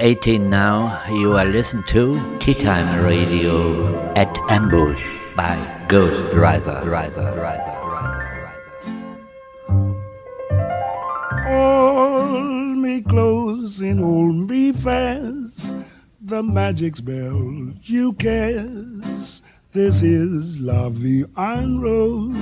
18 now. You are listening to Tea Time Radio at Ambush by Ghost Driver. Hold me close and hold me fast. The magic spell you cast. This is La Vie en Rose.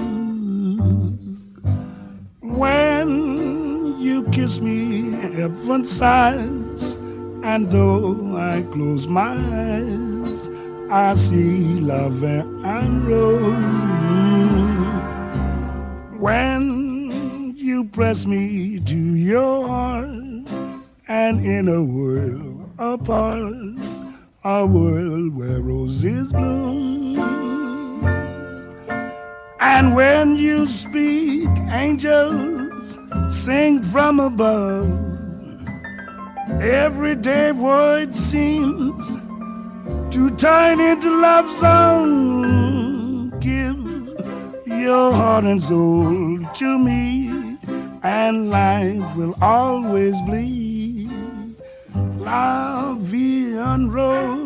When you kiss me, heaven sighs, and though I close my eyes, I see La Vie en Rose. When you press me to your heart, and in a world apart, a world where roses bloom. And when you speak, angels sing from above. Everyday word seems to turn into love song. Give your heart and soul to me, and life will always be La Vie en Rose.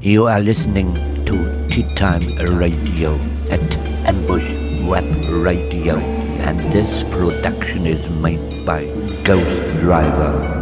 You are listening to Tea Time Radio at Ambush Web Radio, and this production is made by Ghost Driver.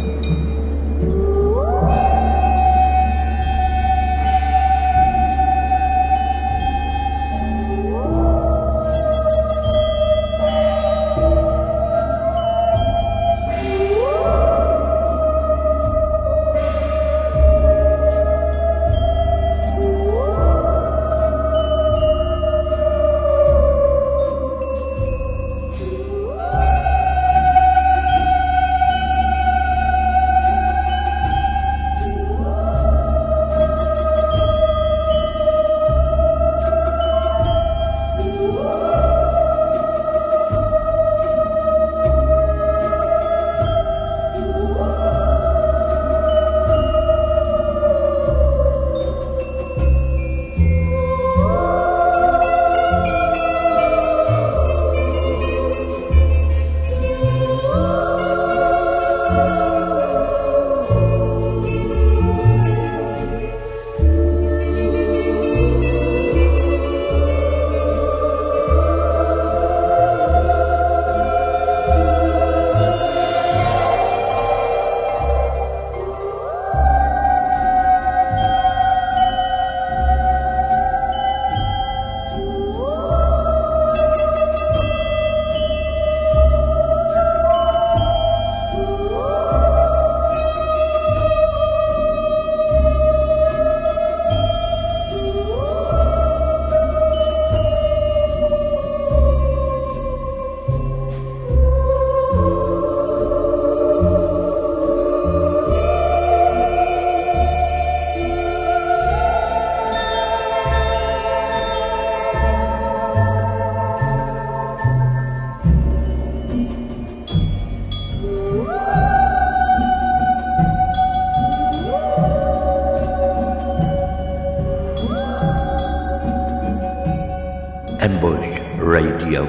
Ambush Radio.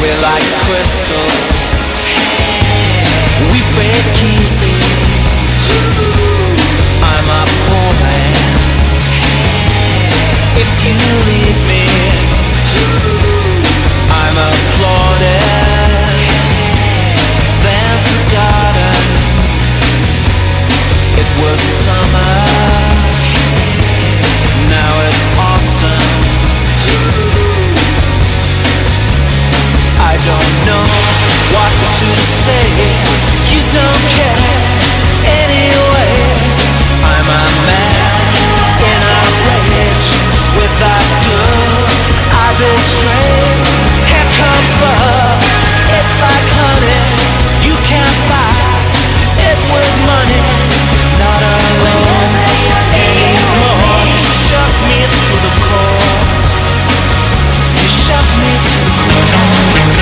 We're like crystal. We break pieces. I'm a poor man. If you leave me, I'm applauded, then forgotten. It was summer, now it's autumn. I don't know what to say. You don't care anyway. I'm a man in a rage with that girl I betrayed. Here comes love. It's like honey. You can't buy it with money. Not alone anymore. You shook me to the core. You shook me to the core.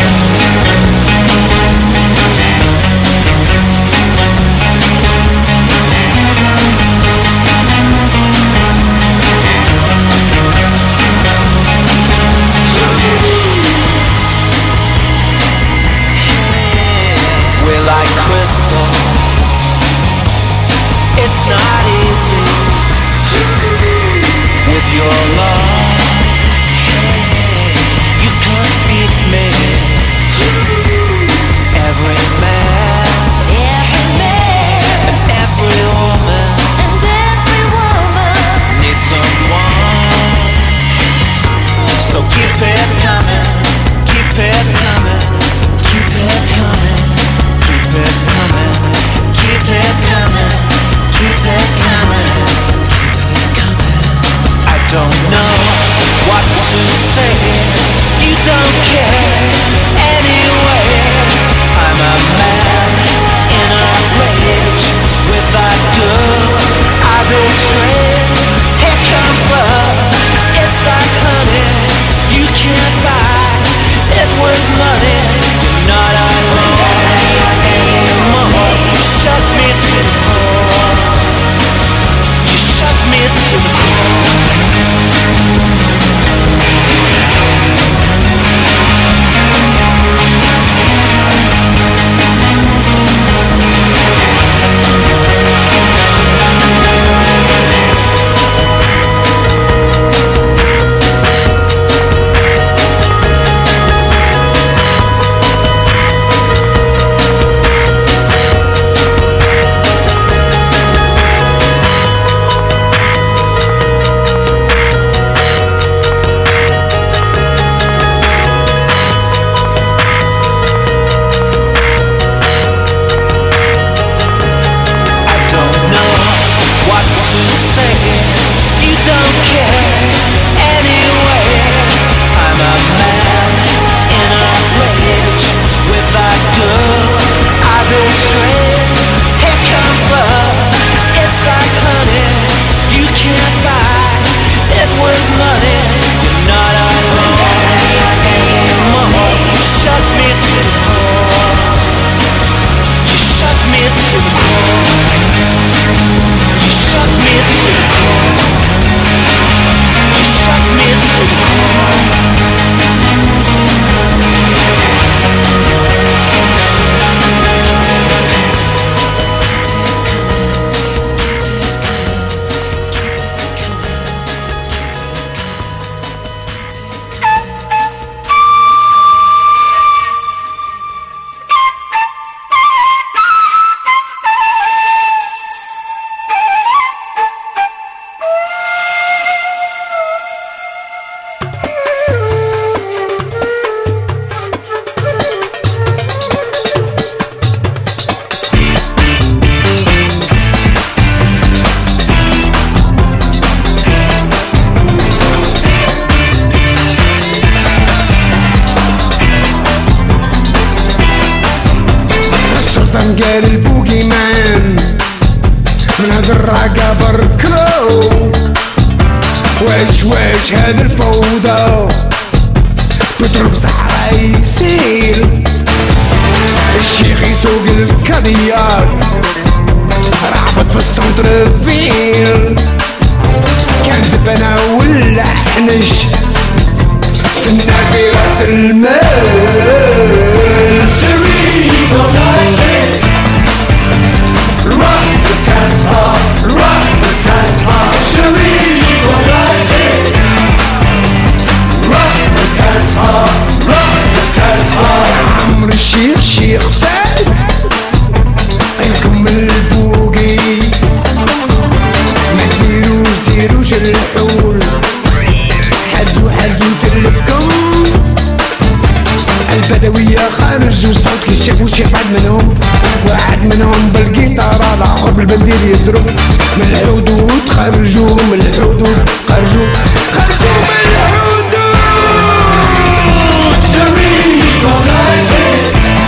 We're like crystal. It's not easy with your love. You can't beat me. Every man and every woman needs someone. So keep it coming, keep it coming, keep it coming, keep it coming, keep it coming, keep it coming, keep it coming. I don't know what to say. You don't care anyway. I'm a man in a rage with that girl I betrayed. Here comes love. It's like honey. You can't buy it with money. You're not alone anymore. You shut me to the core. You shut me to the core. قال البوغي مان من هذا الرقا بركلو واش هذا الفوضى بضرب صحراء يسيل الشيخ يسوق الكاديات رعبت في السنتر فيل كان دبنا ولا حنش تستنى في راس المال. Cherie, don't like it. Rock the Casbah, rock the Casbah. Cherie, don't like it. Rock the Casbah, rock the Casbah. عمر الشيخ شيخ فات يكمل البوقي، ما ديروش الحول، حازو ترلفكم البدوية خرجوا صوت كي شافوا شي واحد منهم بالقيطارة الآخر بالبندير يضرب من الحدود، خرجوا من الحدود. Cherie, don't like it.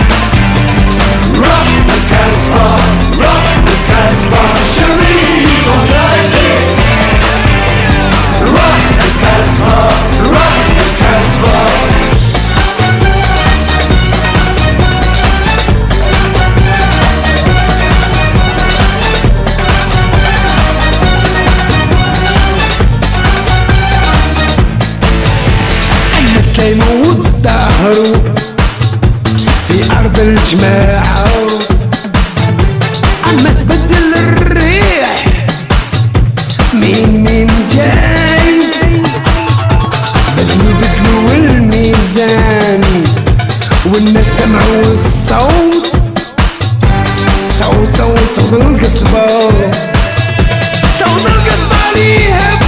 Rock the Casbah, rock the Casbah. Cherie, don't like it. Rock the Casbah, rock the Casbah. يموت ظهره في أرض الجماعة، أما تبدل الريح مين جاي، بدلوا الميزان والناس سمعوا الصوت، صوت القصبة، صوت القصبة اللي يهبل.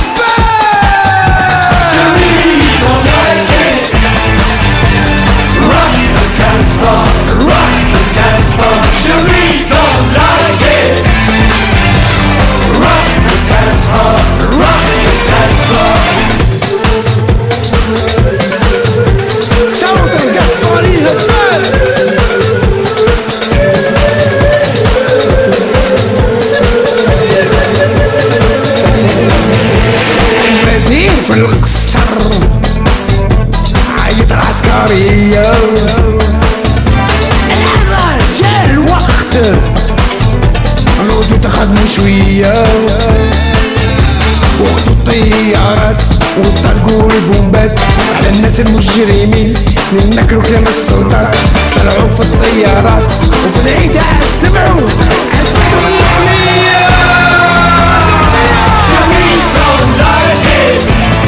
Rock the Casbah, Cherie, don't like it. Rock the Casbah, rock the Casbah. صوت القصبة اللي يهبل. الوزير في القصر عيط العسكرية، نودو تخدموا شوية وخدوا الطيارات وطلقوا البومبات على الناس المجرمين، نكروا كلام السلطات، طلعوا في الطيارات وفي العيدة سمعوا عزبوا العمية. Cherie, don't like it.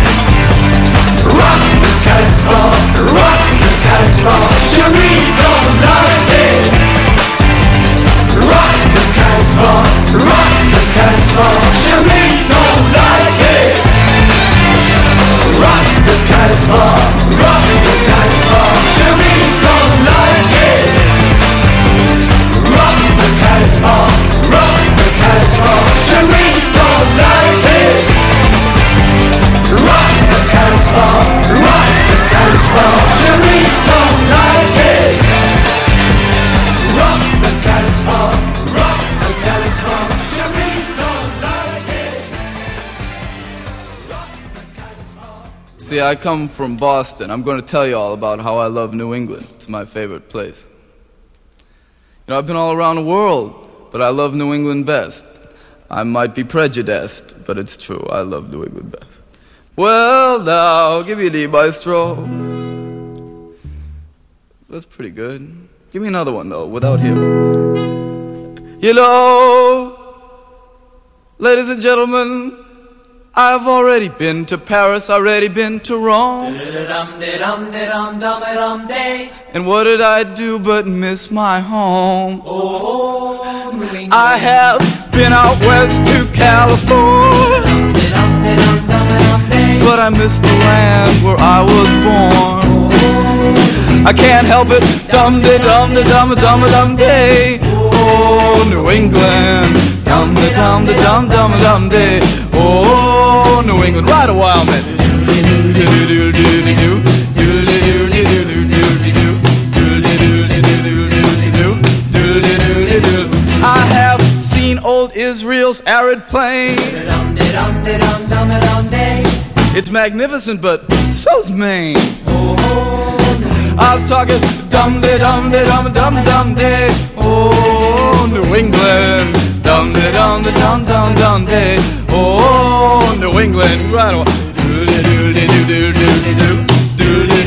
Rock the Casbah, rock the Casbah. Cherie, don't like it. Rock the Casbah, rock the Casbah. Cherie, don't like it. Rock the Casbah, rock the Casbah. Cherie, don't like it. Rock the Casbah, rock the Casbah. Cherie, don't like it. Rock the Casbah, rock the Casbah. Cherie, don't like it. Rock the Casbah, rock the Casbah. Cherie, don't like it. Rock the Casbah. See, I come from Boston. I'm going to tell you all about how I love New England. It's my favorite place. You know, I've been all around the world, but I love New England best. I might be prejudiced, but it's true. I love New England best. Well, now, give me the maestro. That's pretty good. Give me another one, though, without him. You know, ladies and gentlemen, I've already been to Paris, already been to Rome. And what did I do but miss my home? I have been out west to California, but I miss the land where I was born. I can't help it, dum-de-dum-de-dum-de-dum-de-dum-day. Oh, New England, dum-de-dum-de-dum-dum-dum-day. Oh, New England, ride a while, man. I have seen old Israel's arid plain. It's magnificent, but so's Maine. I'm talking dum-de-dum-de-dum-dum-dum-day. Oh, New England, dum-de-dum-de-dum-dum-dum-day. Oh, New England, right on.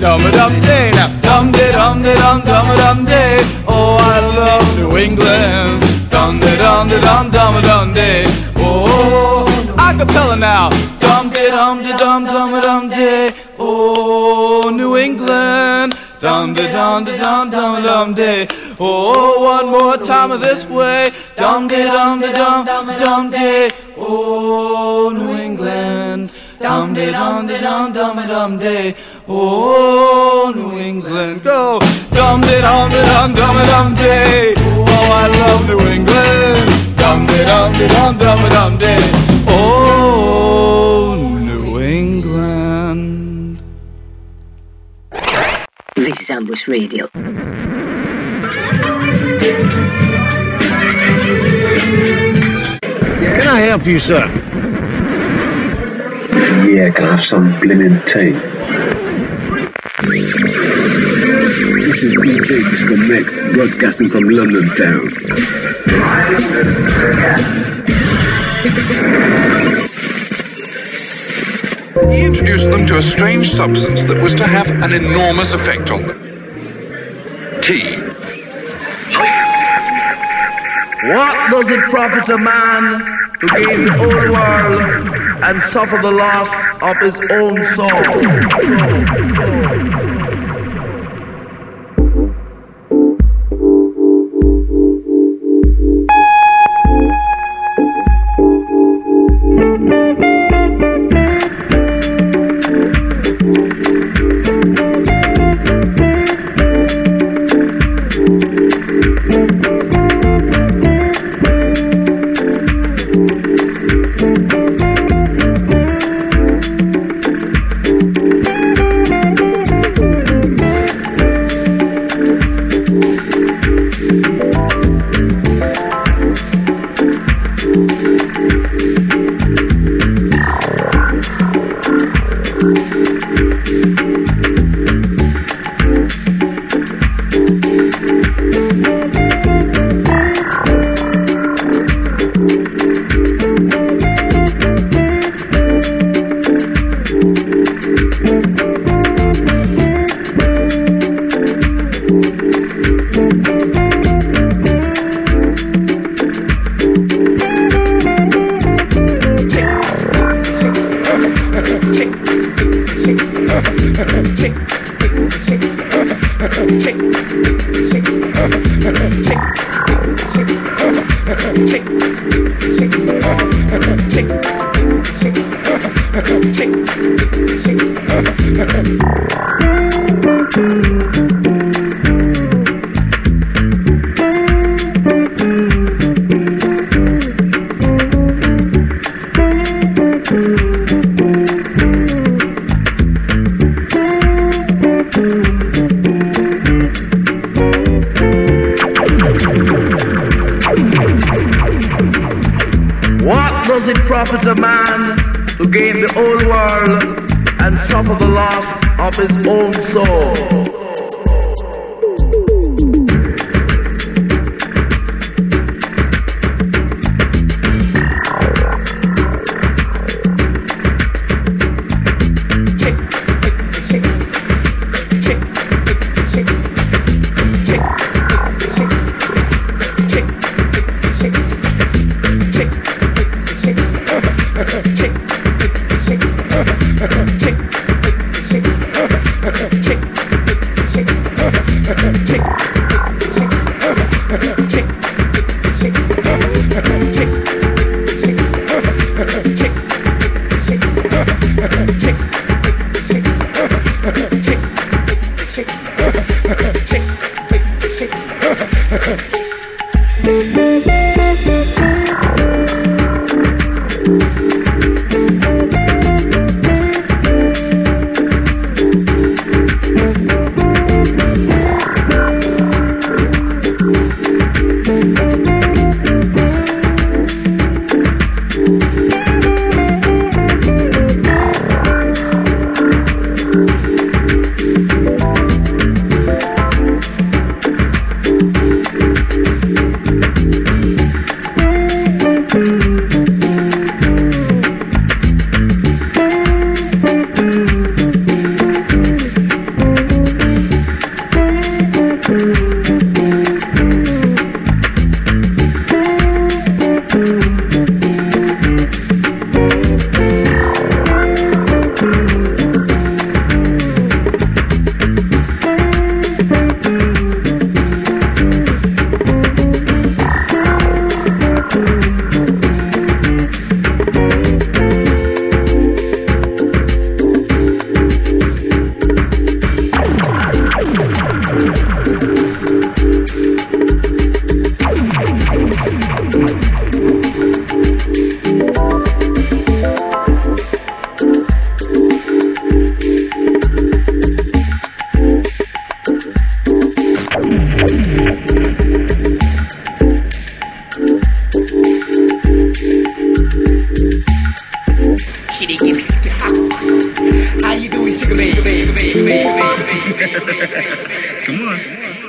Dum-a-dum-day, now dum-de-dum-de-dum-dum-a-dum-day. Oh, I love New England. Dum-de-dum-de-dum-dum-a-dum-day. Oh, acapella now. Dum-de-dum-de-dum-dum-a-dum-day. Oh, New England. Dum-de-dum-de-dum-dum-a-dum-day. Oh, one more time of this way. Dum-de-dum-de-dum-dum-day. Oh, New England. Dum-de-dum-de-dum-dum-a-dum-day. Oh, New England. Go. Dum-de-dum-de-dum-dum-a-dum-day. Oh, I love New England. Dum-de-dum-de-dum-dum-a-dum-day. Oh, New England. This is Ambush Radio. Can I help you, sir? Yeah, can I have some blimmin' tea? This is DJ Disconnect, broadcasting from London town. He introduced them to a strange substance that was to have an enormous effect on them. Tea. What does it profit a man to gain the whole world and suffer the loss of his own soul? does it profit a man to gain the whole world and suffer the loss of his own soul? Come on.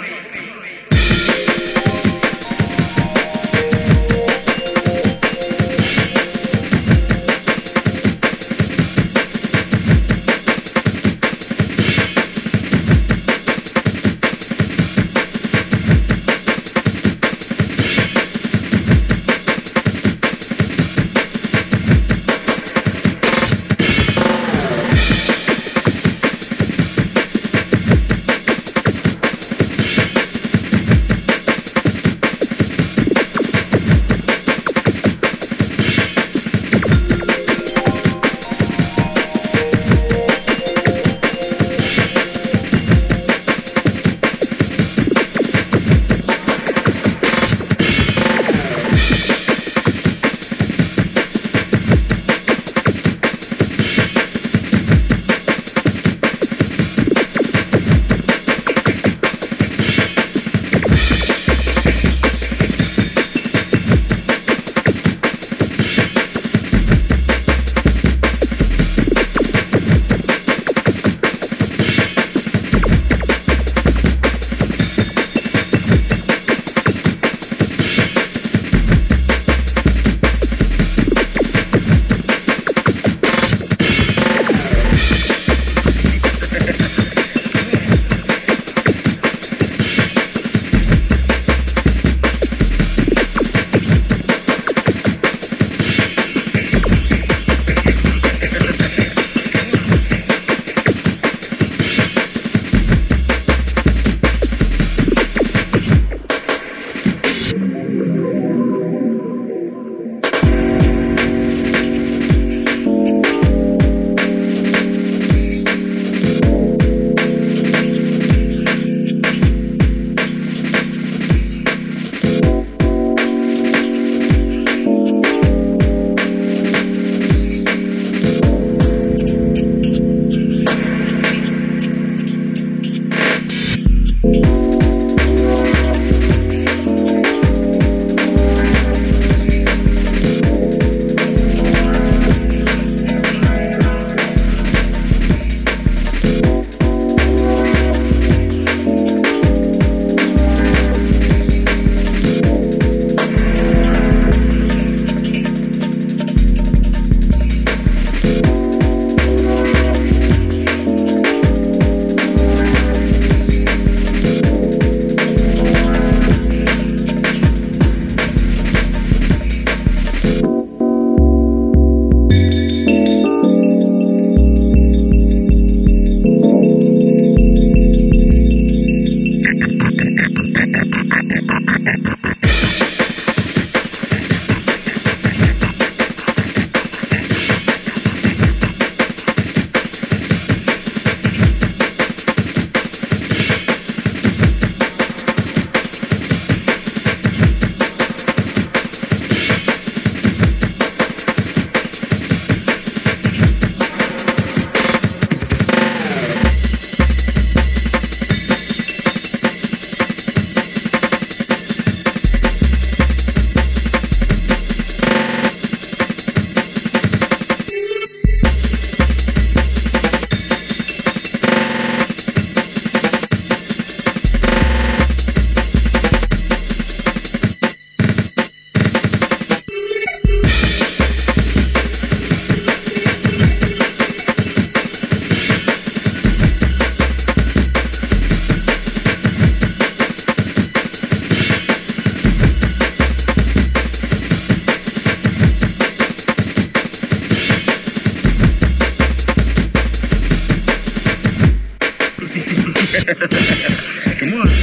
Come on.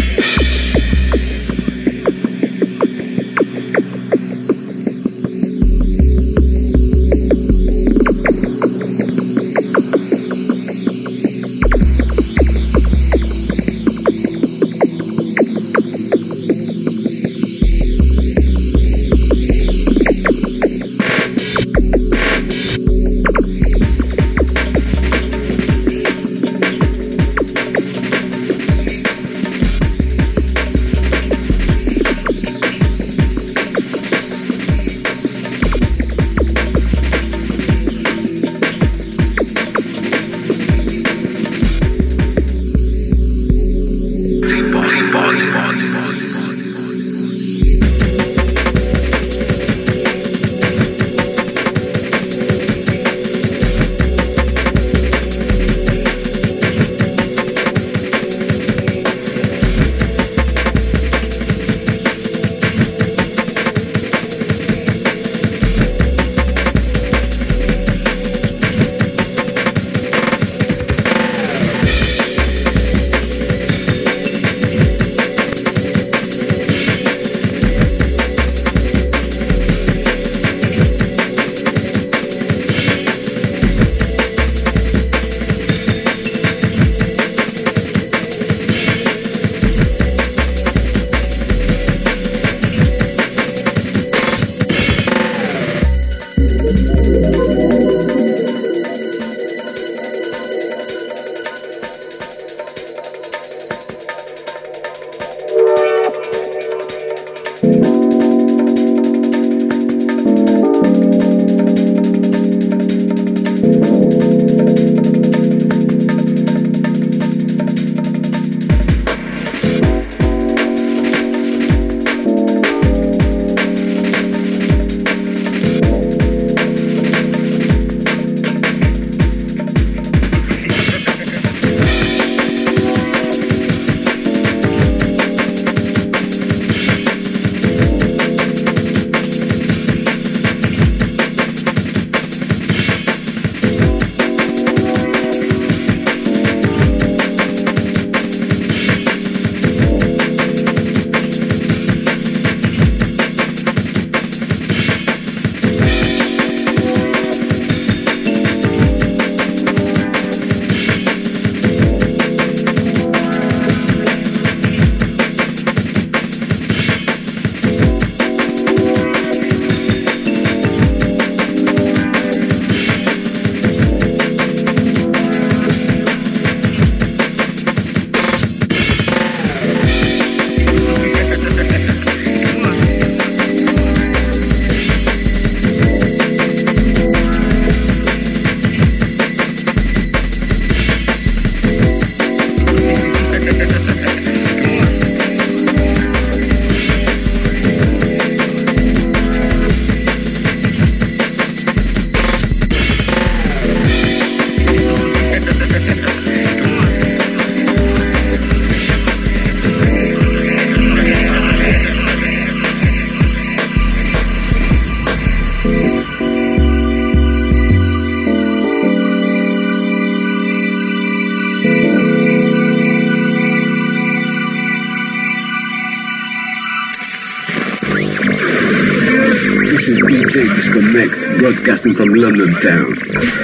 DJ Disconnect, broadcasting from London town.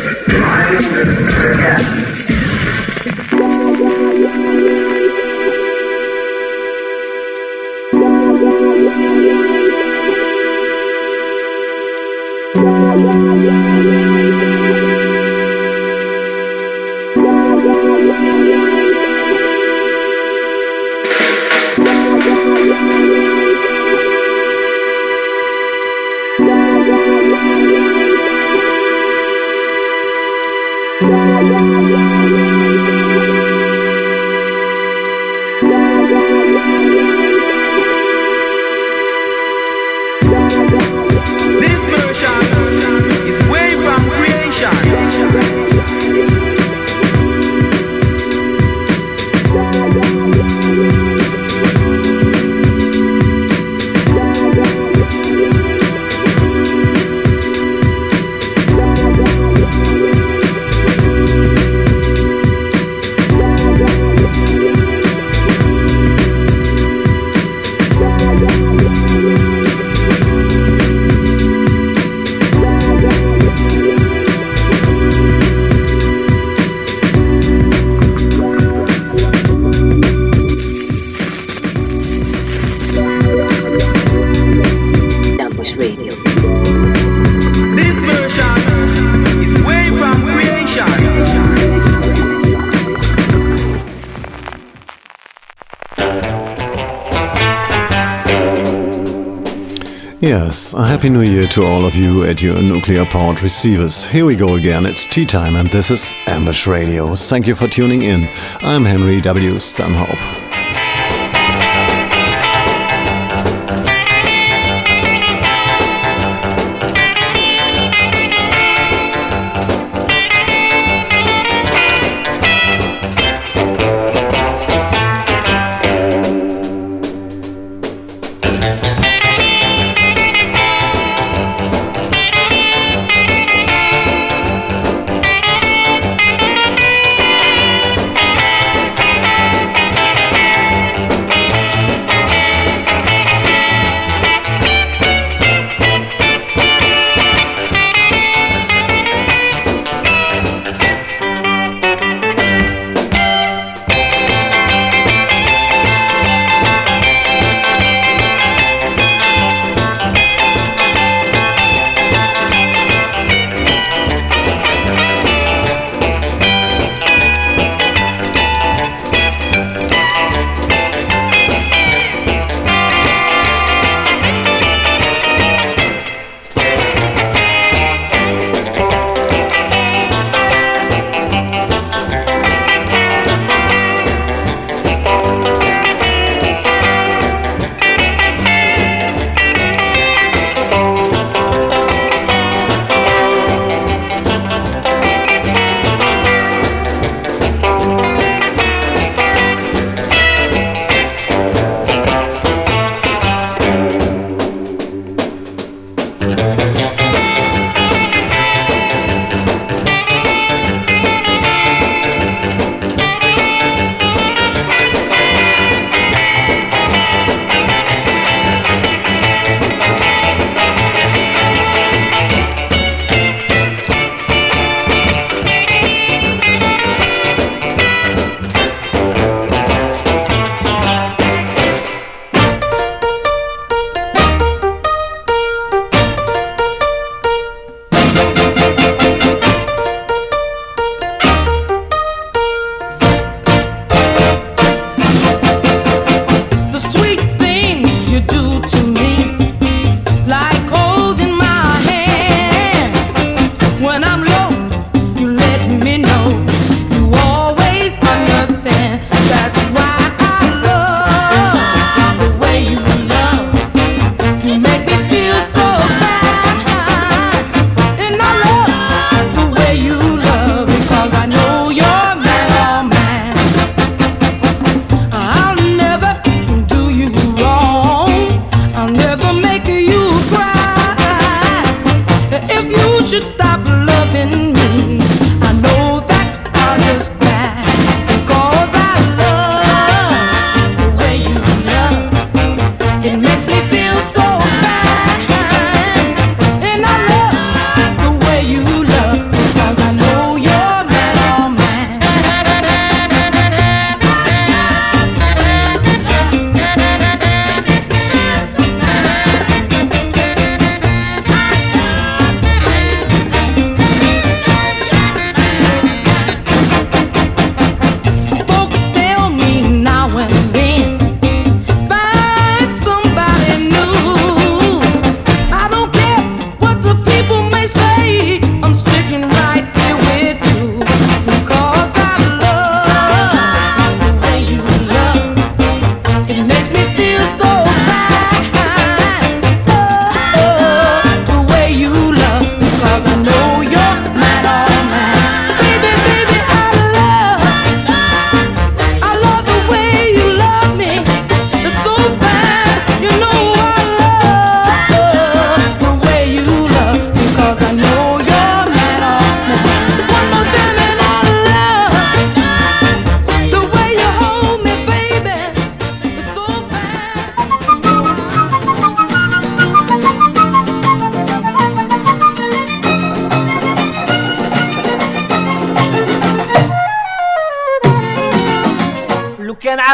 Yes, a Happy New Year to all of you at your nuclear-powered receivers. Here we go again, it's tea time and this is Ambush Radio. Thank you for tuning in. I'm Henry W. Stanhope.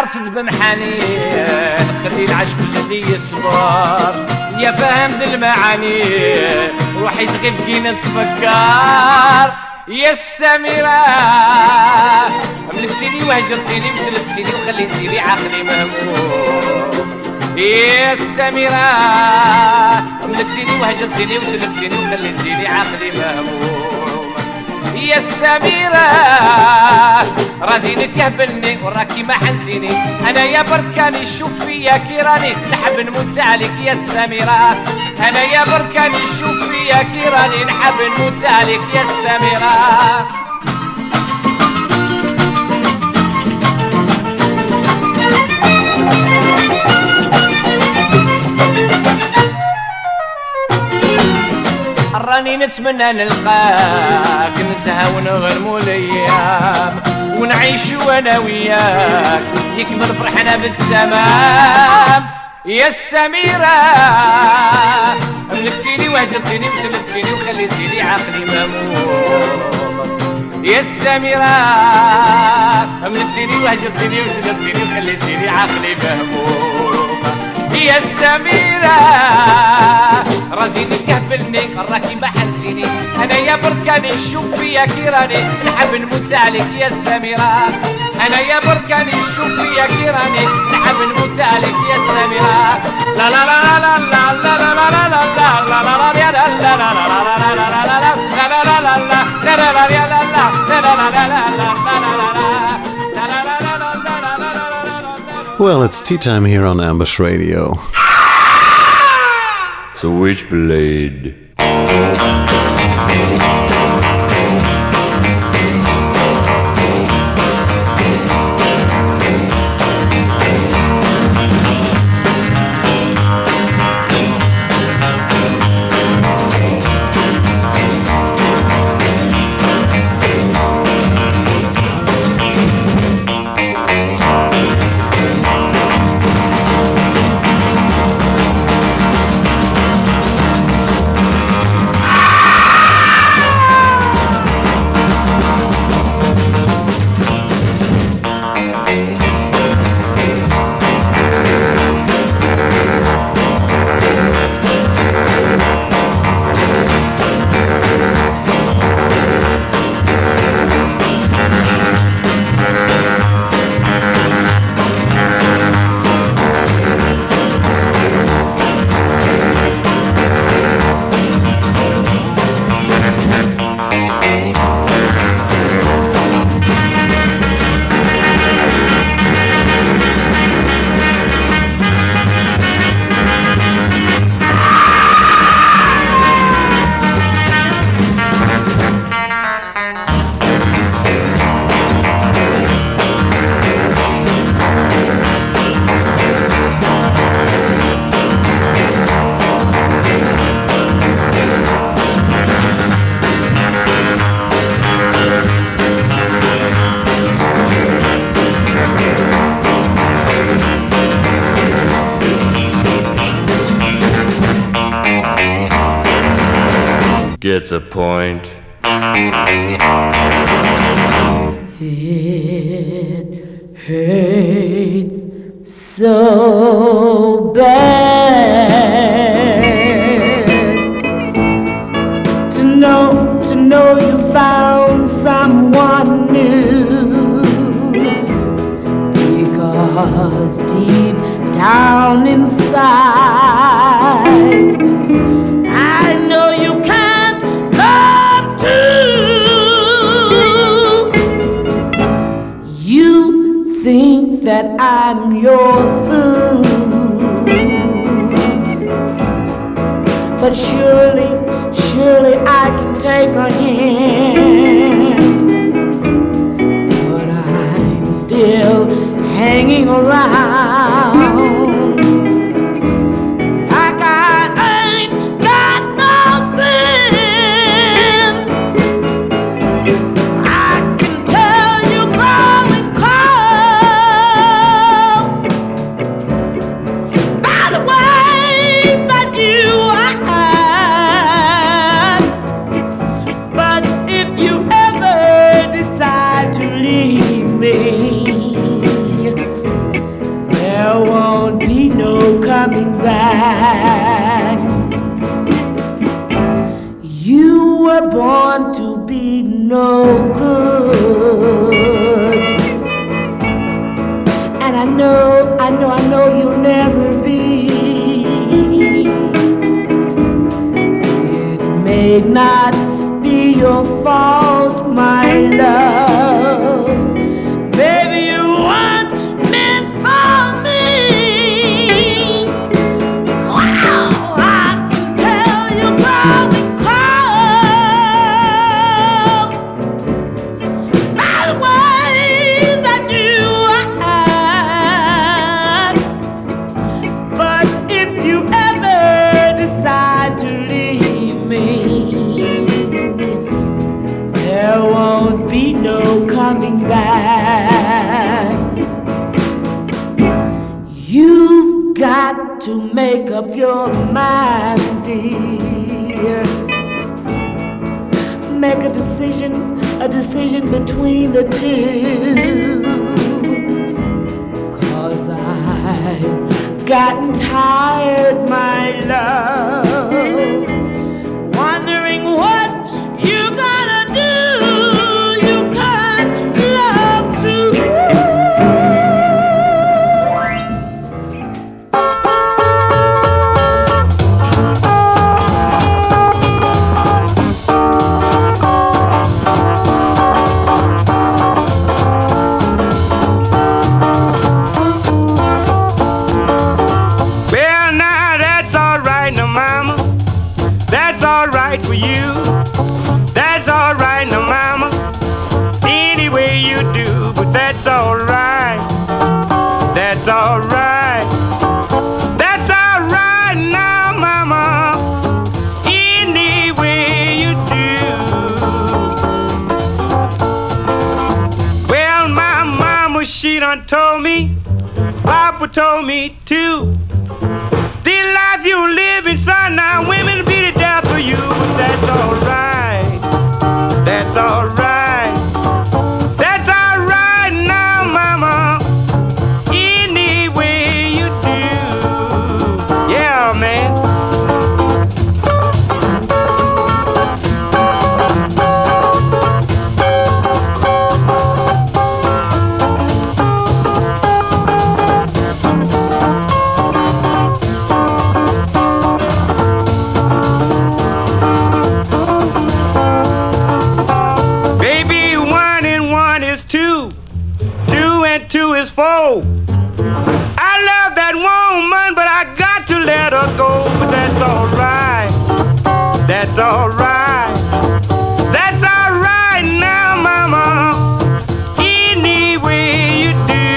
عرفت بمحانين خلي العشق الذي يصبر يا فهم المعاني روحي تغيب كي نتفكر يا السميرة ملبسيني وهجرتيني وسلبتيني وخليتيني عقلي مهموم يا السميرة ملبسيني وهجرتيني وسلبتيني وخليتيني عقلي مهموم يا السميرة رازينك يهبلني وراكي ما حنسيني انا يا بركاني شوف فيا كي راني نحب نموت عليك يا السميرة انا يا بركاني شوف فيا كي راني نحب نموت عليك يا السميرة راني نتمنى نلقاك نسهى ونغرمو الايام ونعيش وانا وياك يكمل فرحنا بالتمام يا السميرة ملكتيني وهجرتيني وسلبتيني وخليتيني عقلي مهموم يا السميرة ملكتيني وهجرتيني وسلبتيني وخليتيني عقلي مهموم يا السميرة رازيني كهبلني راكي ما حنسيني انا يا بركاني شوف فيا كي راني نحب نموت عليك يا السميرة انا يا بركاني شوف فيا كي راني نحب نموت عليك يا السميرة لا لا لا لا لا لا لا لا لا لا لا لا لا لا لا Well, it's tea time here on Ambush Radio. Switchblade. Gets a point. It hurts so bad to know you found someone new, because deep down inside I know you can't love too. You think that I'm your food, but surely I can take a hint. But I'm still hanging around. coming back. You were born to be no good, and I know you'll never be. It may not be your fault, my love. Maybe you weren't meant for me. Wow, I can tell you're growing cold by the way that you act. But if you ever decide to leave me, there won't be no coming back. You've got to make up your mind, dear. Make a decision between the two. 'Cause I've gotten tired, my love, wondering what you gonna do. You can't love too. Well, now that's all right, now, mama. That's all right for you. That's all right, now, mama. Any way you do, but that's all right. That's all right. That's all right now, mama. Any way you do. Well, my mama, she done told me, Papa told me too. This life you living, son, now women be the death for you, but that's all right. That's all right. That's all right now, mama. Any way you do. Yeah, man. Baby, 1 and 1 is 2. 2 and 2 is 4. I love that woman, but I got to let her go. But that's all right. That's all right. That's all right now, mama. Any way you do.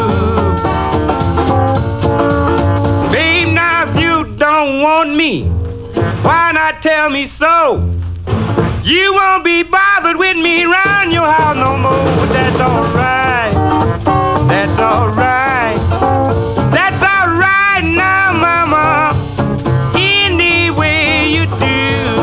Babe, now if you don't want me, why not tell me so? You won't be bothered with me around your house no more, but that's all right. That's all right. That's all right now, mama. Any way you do.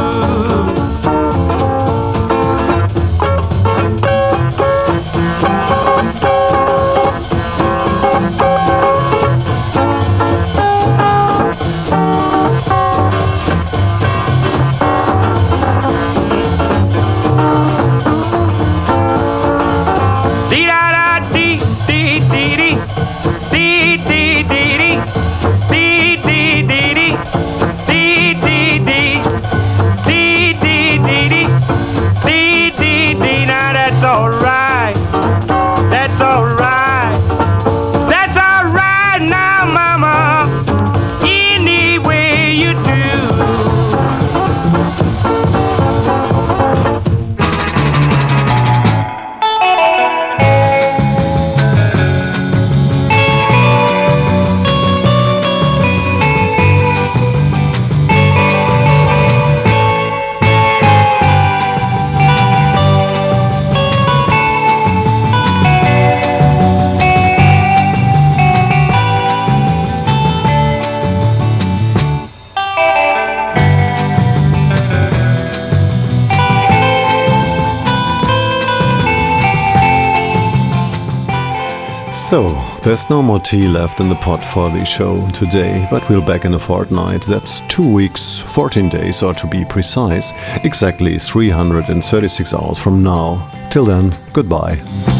Now that's all right. That's all right. That's all right now, mama. Any way you do. So, There's no more tea left in the pot for the show today, but we'll back in a fortnight. That's 2 weeks, 14 days, or to be precise, exactly 336 hours from now. Till then, goodbye.